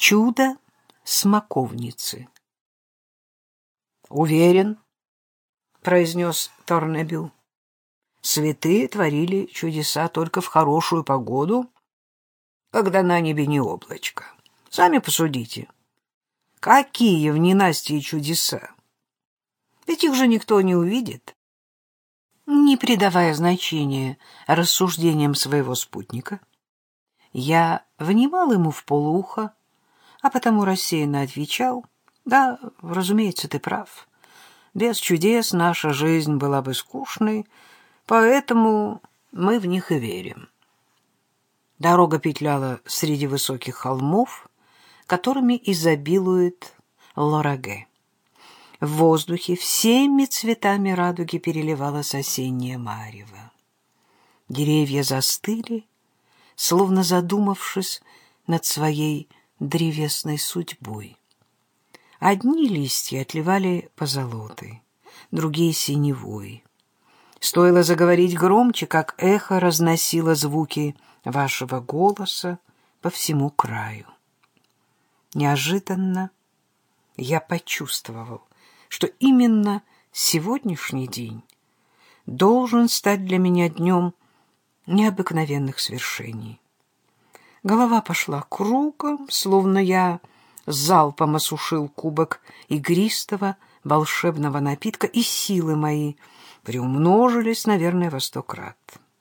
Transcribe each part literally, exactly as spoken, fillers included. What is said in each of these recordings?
Чудо смоковницы. «Уверен», — произнес Торнебю, — «святые творили чудеса только в хорошую погоду, когда на небе не облачко. Сами посудите, какие в ненастье чудеса! Ведь их же никто не увидит». Не придавая значения рассуждениям своего спутника, я внимал ему вполуха, а потому рассеянно отвечал: «Да, разумеется, ты прав. Без чудес наша жизнь была бы скучной, поэтому мы в них и верим». Дорога петляла среди высоких холмов, которыми изобилует Лораге. В воздухе всеми цветами радуги переливалось осеннее марево. Деревья застыли, словно задумавшись над своей древесной судьбой. Одни листья отливали позолотой, другие — синевой. Стоило заговорить громче, как эхо разносило звуки вашего голоса по всему краю. Неожиданно я почувствовал, что именно сегодняшний день должен стать для меня днем необыкновенных свершений. Голова пошла кругом, словно я залпом осушил кубок игристого волшебного напитка, и силы мои приумножились, наверное, во сто крат.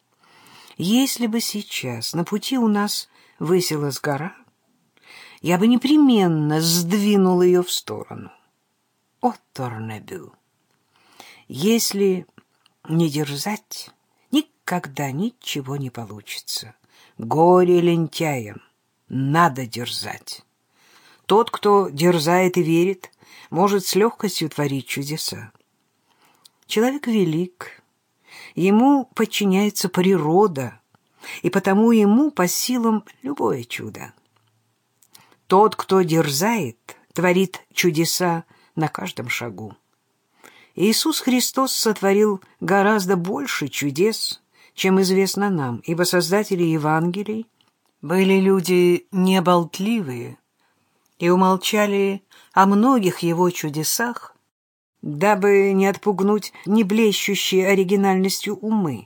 Если бы сейчас на пути у нас высилась гора, я бы непременно сдвинул ее в сторону. О, Торнебю! Если не дерзать, никогда ничего не получится. Горе лентяям, надо дерзать. Тот, кто дерзает и верит, может с легкостью творить чудеса. Человек велик, ему подчиняется природа, и потому ему по силам любое чудо. Тот, кто дерзает, творит чудеса на каждом шагу. Иисус Христос сотворил гораздо больше чудес, чем известно нам, ибо создатели Евангелий были люди неболтливые и умолчали о многих его чудесах, дабы не отпугнуть неблещущие оригинальностью умы.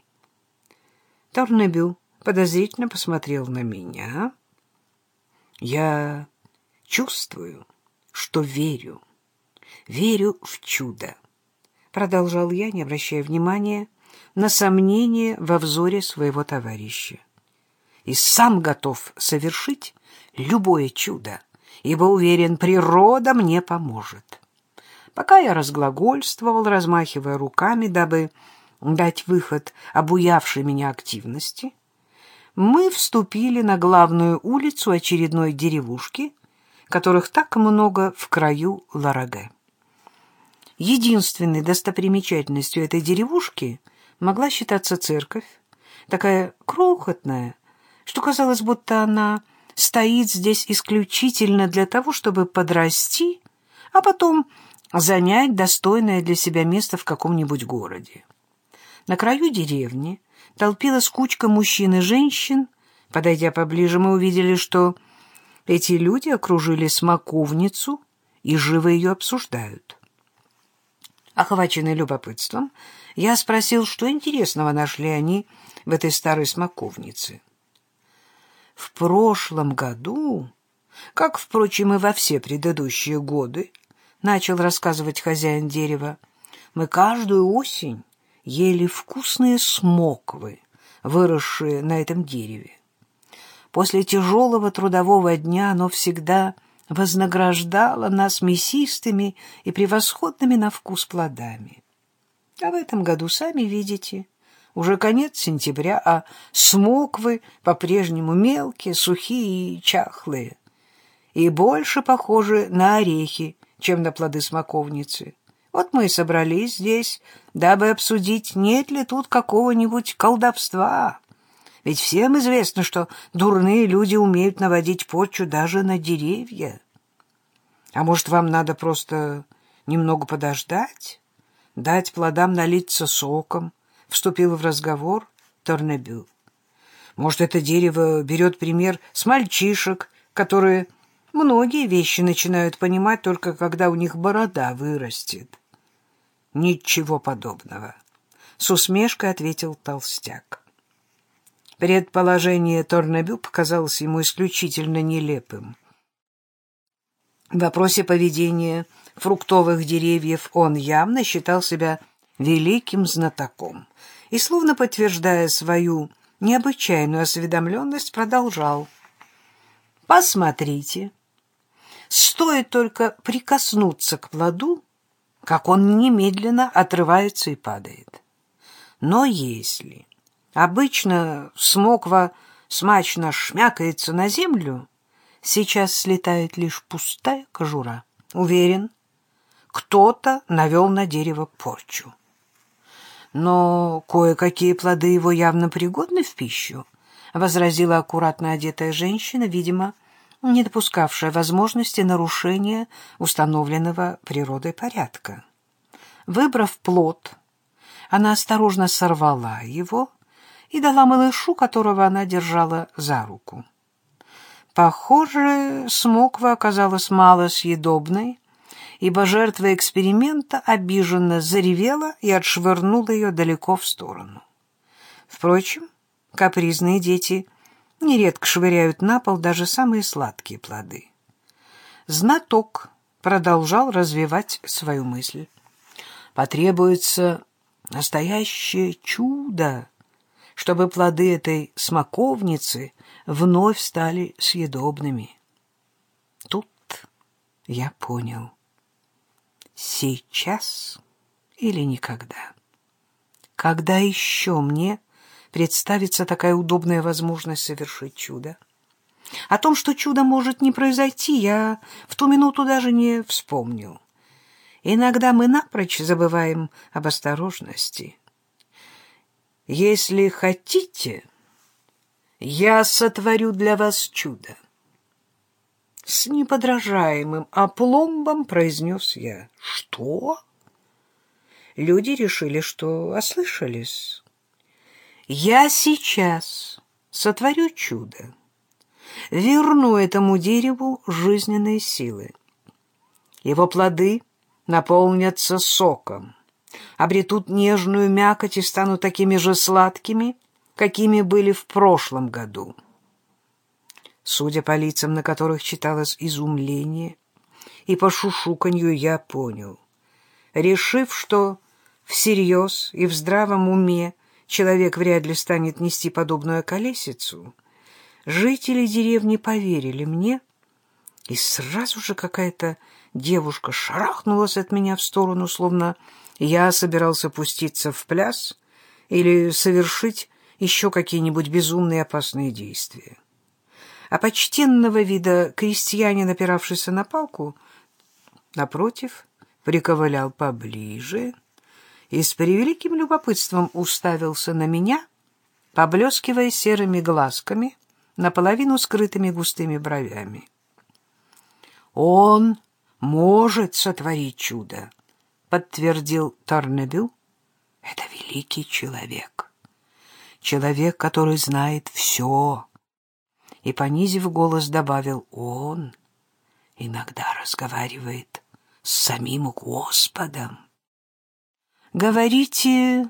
Торнебю подозрительно посмотрел на меня. Я чувствую, что верю, верю в чудо, продолжал я, не обращая внимания на сомнение во взоре своего товарища. И сам готов совершить любое чудо, ибо уверен, природа мне поможет. Пока я разглагольствовал, размахивая руками, дабы дать выход обуявшей меня активности, мы вступили на главную улицу очередной деревушки, которых так много в краю Лораге. Единственной достопримечательностью этой деревушки могла считаться церковь, такая крохотная, что казалось, будто она стоит здесь исключительно для того, чтобы подрасти, а потом занять достойное для себя место в каком-нибудь городе. На краю деревни толпилась кучка мужчин и женщин. Подойдя поближе, мы увидели, что эти люди окружили смоковницу и живо ее обсуждают. Охваченный любопытством, я спросил, что интересного нашли они в этой старой смоковнице. В прошлом году, как, впрочем, и во все предыдущие годы, начал рассказывать хозяин дерева, мы каждую осень ели вкусные смоквы, выросшие на этом дереве. После тяжелого трудового дня оно всегда вознаграждало нас мясистыми и превосходными на вкус плодами. А в этом году, сами видите, уже конец сентября, а смоквы по-прежнему мелкие, сухие и чахлые, и больше похожи на орехи, чем на плоды смоковницы. Вот мы и собрались здесь, дабы обсудить, нет ли тут какого-нибудь колдовства. Ведь всем известно, что дурные люди умеют наводить порчу даже на деревья. А может, вам надо просто немного подождать, дать плодам налиться соком? Вступил в разговор Торнебю. Может, это дерево берет пример с мальчишек, которые Многие вещи начинают понимать только когда у них борода вырастет. Ничего подобного, — с усмешкой ответил толстяк. Предположение Торнабю показалось ему исключительно нелепым. В вопросе поведения фруктовых деревьев он явно считал себя великим знатоком и, словно подтверждая свою необычайную осведомленность, продолжал. «Посмотрите, стоит только прикоснуться к плоду, как он немедленно отрывается и падает. Но если обычно смоква смачно шмякается на землю, сейчас слетает лишь пустая кожура. Уверен, кто-то навел на дерево порчу. Но кое-какие плоды его явно пригодны в пищу, — возразила аккуратно одетая женщина, видимо, не допускавшая возможности нарушения установленного природой порядка. Выбрав плод, она осторожно сорвала его и дала малышу, которого она держала за руку. Похоже, смоква оказалась малосъедобной, ибо жертва эксперимента обиженно заревела и отшвырнула ее далеко в сторону. Впрочем, капризные дети нередко швыряют на пол даже самые сладкие плоды. Знаток продолжал развивать свою мысль. Потребуется настоящее чудо, чтобы плоды этой смоковницы вновь стали съедобными. Тут я понял. Сейчас или никогда. Когда еще мне представится такая удобная возможность совершить чудо? О том, что чудо может не произойти, я в ту минуту даже не вспомнил. Иногда мы напрочь забываем об осторожности. Если хотите, я сотворю для вас чудо. С неподражаемым опломбом произнес я. Что? Люди решили, что ослышались. Я сейчас сотворю чудо. Верну этому дереву жизненные силы. Его плоды наполнятся соком, обретут нежную мякоть и станут такими же сладкими, какими были в прошлом году. Судя по лицам, на которых читалось изумление, и по шушуканью, я понял. Решив, что всерьез и в здравом уме человек вряд ли станет нести подобную околесицу, жители деревни поверили мне, и сразу же какая-то девушка шарахнулась от меня в сторону, словно я собирался пуститься в пляс или совершить еще какие-нибудь безумные опасные действия. А почтенного вида крестьянин, опиравшийся на палку, напротив, приковылял поближе и с превеликим любопытством уставился на меня, поблескивая серыми глазками, наполовину скрытыми густыми бровями. «Он может сотворить чудо», — подтвердил Торнабю. «Это великий человек, человек, который знает все». И, понизив голос, добавил: «Он иногда разговаривает с самим Господом». «Говорите,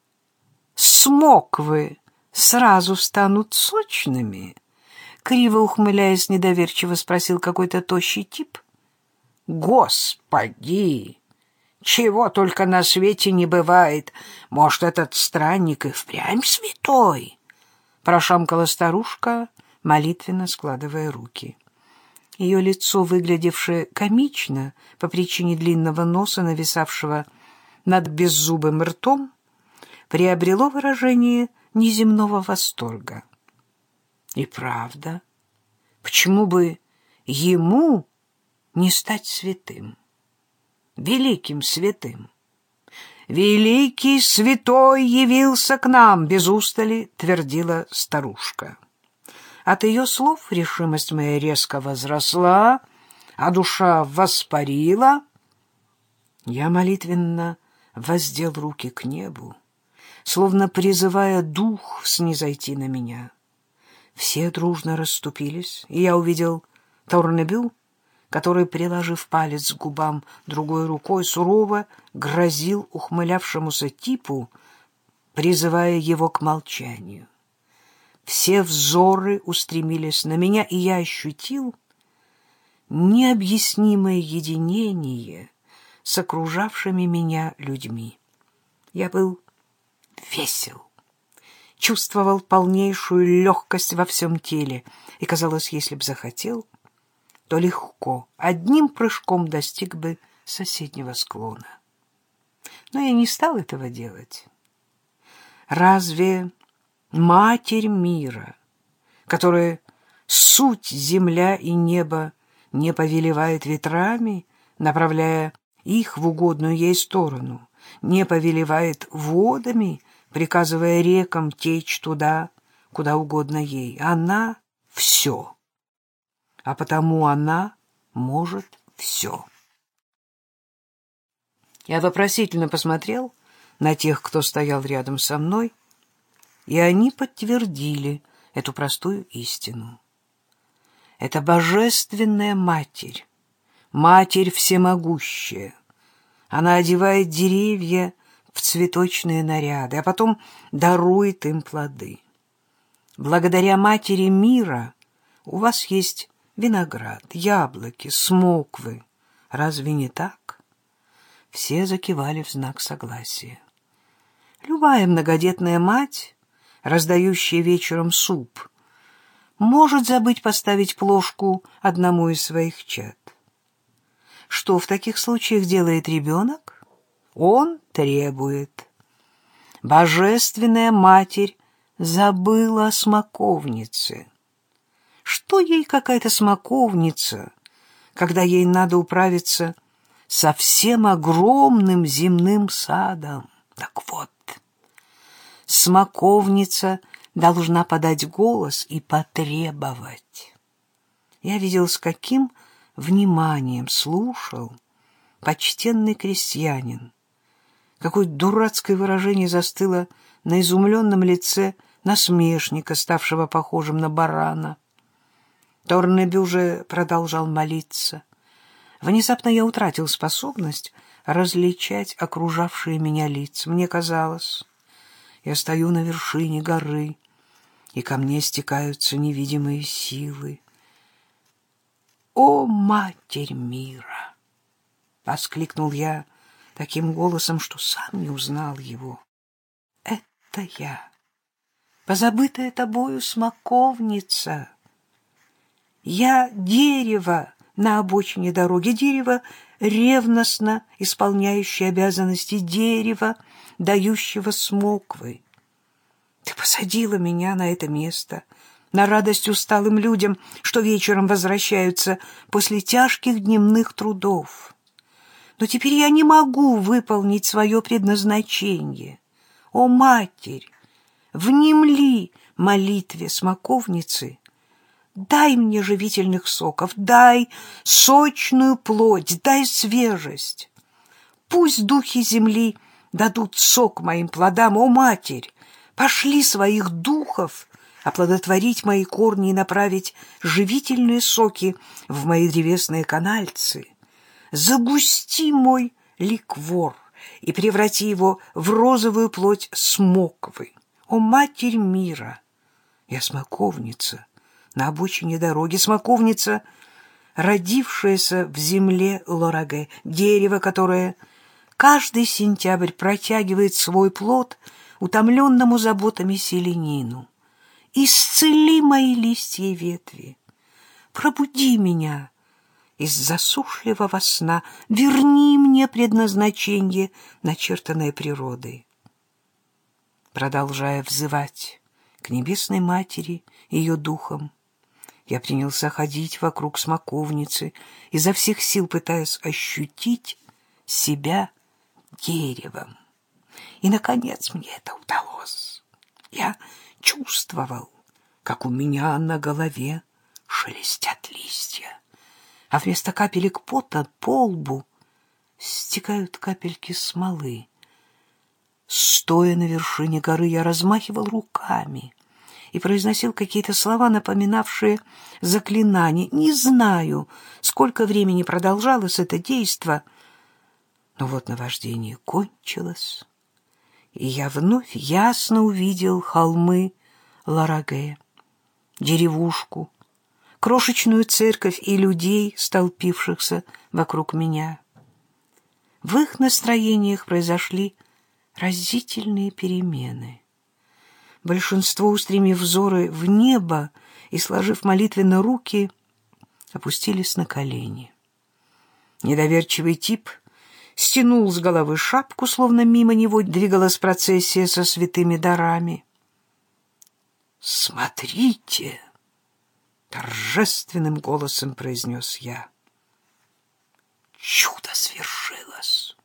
смоквы сразу станут сочными?» Криво ухмыляясь, недоверчиво спросил какой-то тощий тип. «Господи! Чего только на свете не бывает! Может, этот странник и впрямь святой?» Прошамкала старушка, молитвенно складывая руки. Ее лицо, выглядевшее комично по причине длинного носа, нависавшего над беззубым ртом, приобрело выражение неземного восторга. И правда, почему бы ему не стать святым, великим святым? «Великий святой явился к нам!» — без устали твердила старушка. От ее слов решимость моя резко возросла, а душа воспарила. Я молитвенно воздел руки к небу, словно призывая дух снизойти на меня. Все дружно расступились, и я увидел Торнебю, который, приложив палец к губам другой рукой, сурово грозил ухмылявшемуся типу, призывая его к молчанию. Все взоры устремились на меня, и я ощутил необъяснимое единение с окружавшими меня людьми. Я был весел, чувствовал полнейшую легкость во всем теле, и, казалось, если б захотел, то легко, одним прыжком достиг бы соседнего склона. Но я не стал этого делать. Разве Матерь мира, которая суть земля и небо, не повелевает ветрами, направляя их в угодную ей сторону, не повелевает водами, приказывая рекам течь туда, куда угодно ей? Она — все. А потому она может все. Я вопросительно посмотрел на тех, кто стоял рядом со мной, и они подтвердили эту простую истину. Это божественная Матерь, Матерь всемогущая. Она одевает деревья в цветочные наряды, а потом дарует им плоды. Благодаря Матери мира у вас есть виноград, яблоки, смоквы. Разве не так? Все закивали в знак согласия. Любая многодетная мать, раздающая вечером суп, может забыть поставить плошку одному из своих чад. Что в таких случаях делает ребенок? Он требует. Божественная Матерь забыла о смоковнице. Что ей какая-то смоковница, когда ей надо управиться со всем огромным земным садом? Так вот, смоковница должна подать голос и потребовать. Я видел, с каким вниманием слушал почтенный крестьянин. Какое дурацкое выражение застыло на изумленном лице насмешника, ставшего похожим на барана. Торнебю уже продолжал молиться. Внезапно я утратил способность различать окружавшие меня лица. Мне казалось, я стою на вершине горы, и ко мне стекаются невидимые силы. «О, Матерь мира!» — воскликнул я таким голосом, что сам не узнал его. «Это я, позабытая тобою смоковница. Я дерево на обочине дороги, дерево, ревностно исполняющее обязанности, дерева, дающего смоквы. Ты посадила меня на это место, на радость усталым людям, что вечером возвращаются после тяжких дневных трудов. Но теперь я не могу выполнить свое предназначение. О, Матерь, внемли молитве смоковницы, дай мне живительных соков, дай сочную плоть, дай свежесть. Пусть духи земли дадут сок моим плодам. О, Матерь, пошли своих духов оплодотворить мои корни и направить живительные соки в мои древесные канальцы. Загусти мой ликвор и преврати его в розовую плоть смоквы. О, Матерь мира, я смоковница на обочине дороги, смоковница, родившаяся в земле Лораге, дерево, которое каждый сентябрь протягивает свой плод утомленному заботами селянину. Исцели мои листья и ветви, пробуди меня из засушливого сна, верни мне предназначение, начертанное природой. Продолжая взывать к Небесной Матери ее духом, я принялся ходить вокруг смоковницы, изо всех сил пытаясь ощутить себя деревом. И, наконец, мне это удалось. Я чувствовал, как у меня на голове шелестят листья, а вместо капелек пота по лбу стекают капельки смолы. Стоя на вершине горы, я размахивал руками и произносил какие-то слова, напоминавшие заклинания. Не знаю, сколько времени продолжалось это действо, но вот наваждение кончилось, и я вновь ясно увидел холмы Лараге, деревушку, крошечную церковь и людей, столпившихся вокруг меня. В их настроениях произошли разительные перемены. Большинство, устремив взоры в небо и сложив молитвенно руки, опустились на колени. Недоверчивый тип стянул с головы шапку, словно мимо него двигалась процессия со святыми дарами. «Смотрите!» — торжественным голосом произнес я. Чудо свершилось!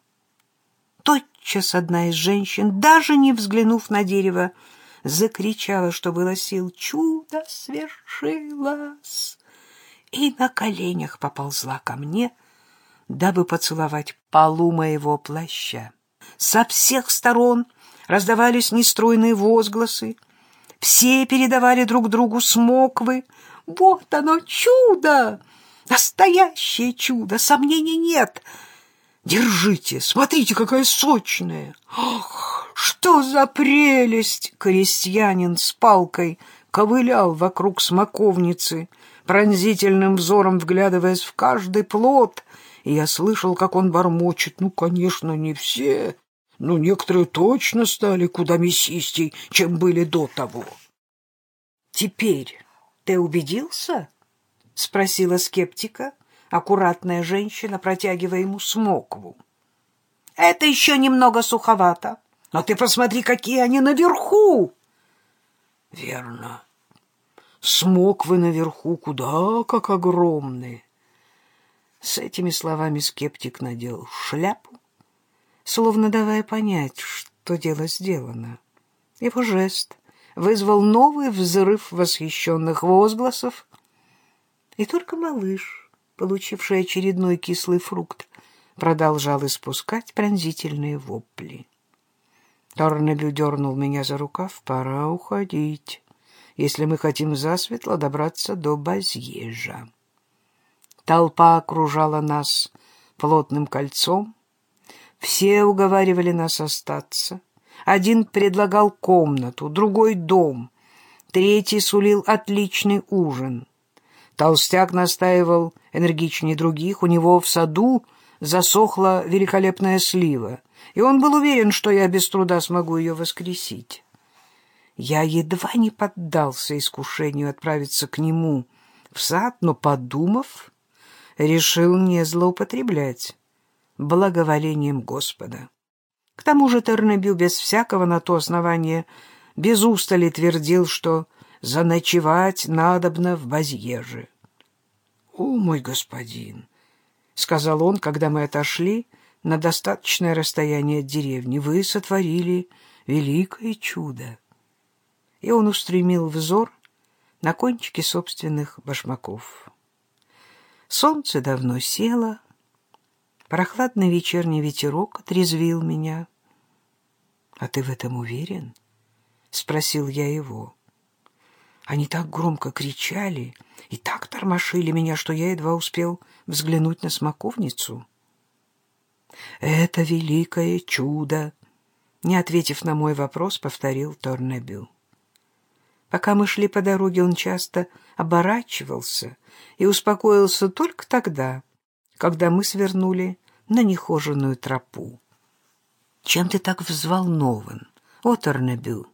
Тотчас одна из женщин, даже не взглянув на дерево, закричала, что было сил: «Чудо свершилось!» и на коленях поползла ко мне, дабы поцеловать полу моего плаща. Со всех сторон раздавались нестройные возгласы. Все передавали друг другу смоквы. «Вот оно, чудо! Настоящее чудо! Сомнений нет! Держите, смотрите, какая сочная! Ах, что за прелесть!» Крестьянин с палкой ковылял вокруг смоковницы, пронзительным взором вглядываясь в каждый плод, и я слышал, как он бормочет: «Ну, конечно, не все, но некоторые точно стали куда мясистей, чем были до того». «Теперь ты убедился?» — спросила скептика аккуратная женщина, протягивая ему смокву. «Это еще немного суховато, но ты посмотри, какие они наверху!» «Верно. Смоквы наверху куда как огромные». С этими словами скептик надел шляпу, словно давая понять, что дело сделано. Его жест вызвал новый взрыв восхищенных возгласов, и только малыш, получивший очередной кислый фрукт, продолжал испускать пронзительные вопли. Торнебю дернул меня за рукав: «Пора уходить, если мы хотим засветло добраться до Базьежа». Толпа окружала нас плотным кольцом. Все уговаривали нас остаться. Один предлагал комнату, другой — дом, третий сулил отличный ужин. Толстяк настаивал энергичнее других. У него в саду засохла великолепная слива, и он был уверен, что я без труда смогу ее воскресить. Я едва не поддался искушению отправиться к нему в сад, но, подумав, решил не злоупотреблять благоволением Господа. К тому же Торнебю без всякого на то основания без устали твердил, что заночевать надобно в Базьеже. «О, мой господин!» — сказал он, когда мы отошли на достаточное расстояние от деревни, — «вы сотворили великое чудо». И он устремил взор на кончики собственных башмаков. Солнце давно село, прохладный вечерний ветерок отрезвил меня. «А ты в этом уверен?» — спросил я его. Они так громко кричали и так тормошили меня, что я едва успел взглянуть на смоковницу. «Это великое чудо!» — не ответив на мой вопрос, повторил Торнебю. Пока мы шли по дороге, он часто оборачивался и успокоился только тогда, когда мы свернули на нехоженную тропу. «Чем ты так взволнован, о Торнебю?»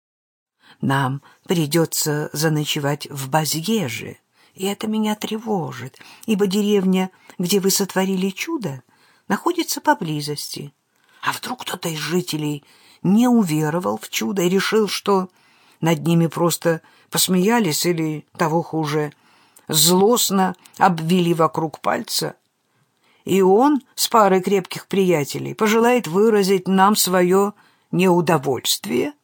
«Нам придется заночевать в Базьеже, и это меня тревожит, ибо деревня, где вы сотворили чудо, находится поблизости. А вдруг кто-то из жителей не уверовал в чудо и решил, что над ними просто посмеялись или, того хуже, злостно обвели вокруг пальца, и он с парой крепких приятелей пожелает выразить нам свое неудовольствие?»